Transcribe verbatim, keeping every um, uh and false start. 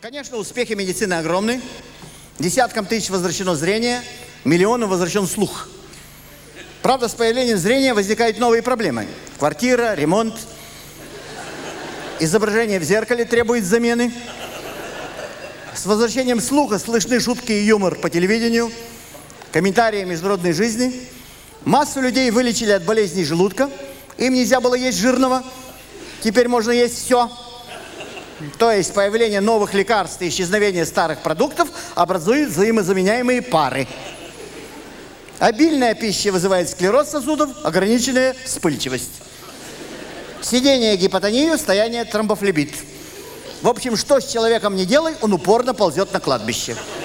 Конечно, успехи медицины огромны. Десяткам тысяч возвращено зрение, миллионам возвращен слух. Правда, с появлением зрения возникают новые проблемы. Квартира, ремонт. Изображение в зеркале требует замены. С возвращением слуха слышны шутки и юмор по телевидению, комментарии о международной жизни. Массу людей вылечили от болезней желудка. Им нельзя было есть жирного. Теперь можно есть все. То есть появление новых лекарств и исчезновение старых продуктов образуют взаимозаменяемые пары. Обильная пища вызывает склероз сосудов, ограниченная вспыльчивость. Сидение гипотонию, состояние тромбофлебит. В общем, что с человеком не делай, он упорно ползет на кладбище.